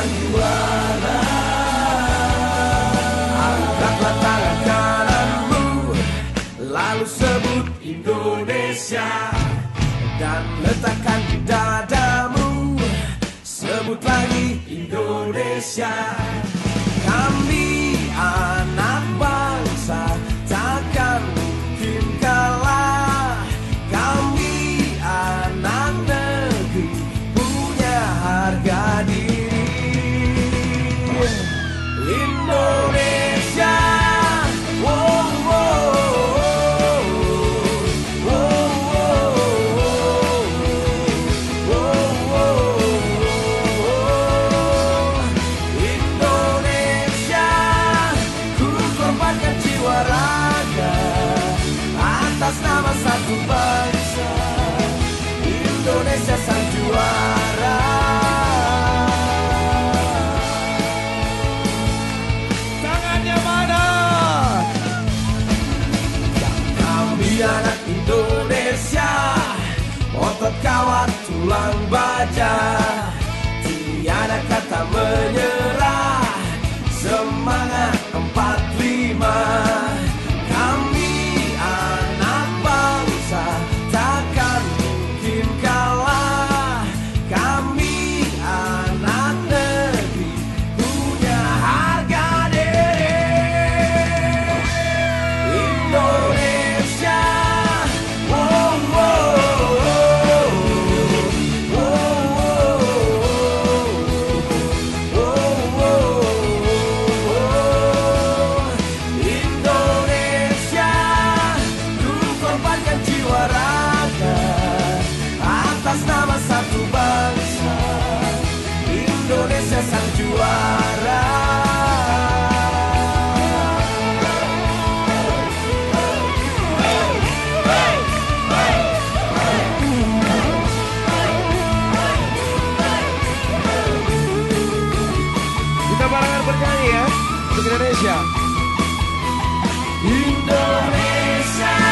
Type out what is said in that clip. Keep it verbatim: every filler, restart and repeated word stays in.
sang juara. Angkatlah tangan kananmu, lalu sebut Indonesia, dan letakkan di dadamu, sebut lagi Indonesia. Kami anak bangsa takkan mungkin kalah. Kami anak negeri punya harga diri. Indonesia, oh, oh, oh, oh, oh, oh, oh. Indonesia, ku korbankan jiwa raga atas nama satu bangsa. Indonesia sang juara. Tangannya mana? Kami anak Indonesia, otot kawat tulang baja, tiada kata menyerah, semangat empat lima. Kami anak bangsa takkan mungkin kalah. Kami anak negeri punya harga diri. Indonesia, oh, oh, oh, oh, oh, oh, oh. Indonesia, ku korbankan jiwa raga atas nama satu bangsa. Indonesia sang juara. Kita barengan bernyanyi ya untuk Indonesia. Indonesia.